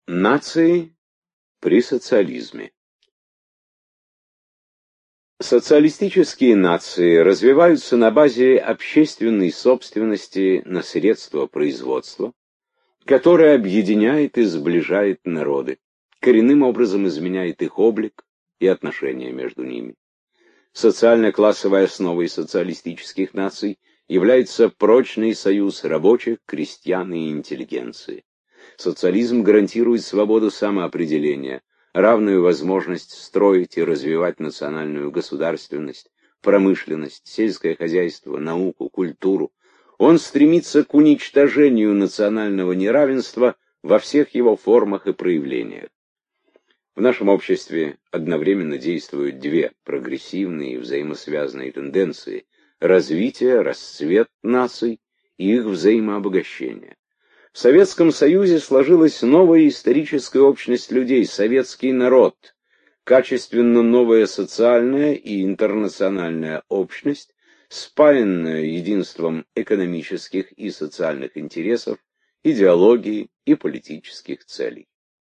Нации при социализме. Социалистические нации развиваются на базе общественной собственности на средства производства, которая объединяет и сближает народы, коренным образом изменяет их облик и отношения между ними. Социально-классовой основой социалистических наций является прочный союз рабочих, крестьян и интеллигенции. Социализм гарантирует свободу самоопределения, равную возможность строить и развивать национальную государственность, промышленность, сельское хозяйство, науку, культуру. Он стремится к уничтожению национального неравенства во всех его формах и проявлениях. В нашем обществе одновременно действуют две прогрессивные и взаимосвязанные тенденции – развитие, расцвет наций и их взаимообогащение. В Советском Союзе сложилась новая историческая общность людей, советский народ, качественно новая социальная и интернациональная общность, спаянная единством экономических и социальных интересов, идеологии и политических целей.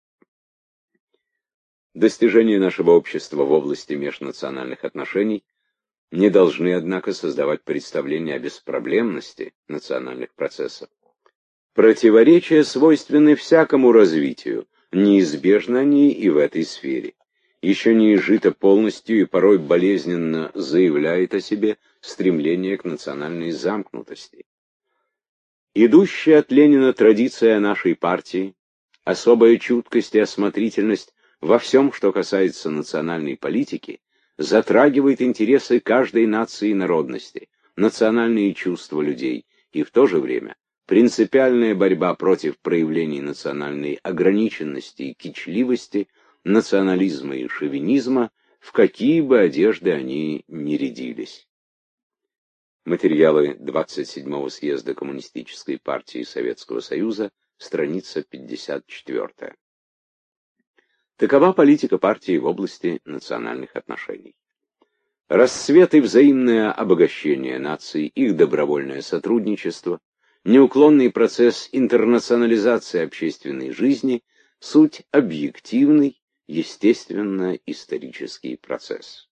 Достижения нашего общества в области межнациональных отношений не должны, однако, создавать представление о беспроблемности национальных процессов. Противоречия свойственны всякому развитию, неизбежны они и в этой сфере. Еще не изжито полностью и порой болезненно заявляет о себе стремление к национальной замкнутости. Идущая от Ленина традиция нашей партии, особая чуткость и осмотрительность во всем, что касается национальной политики, затрагивает интересы каждой нации и народности, национальные чувства людей, и в то же время принципиальная борьба против проявлений национальной ограниченности и кичливости, национализма и шовинизма, в какие бы одежды они ни рядились. Материалы 27-го съезда Коммунистической партии Советского Союза, страница 54. Такова политика партии в области национальных отношений. Расцвет и взаимное обогащение наций, их добровольное сотрудничество, неуклонный процесс интернационализации общественной жизни – суть объективный, естественно-исторический процесс.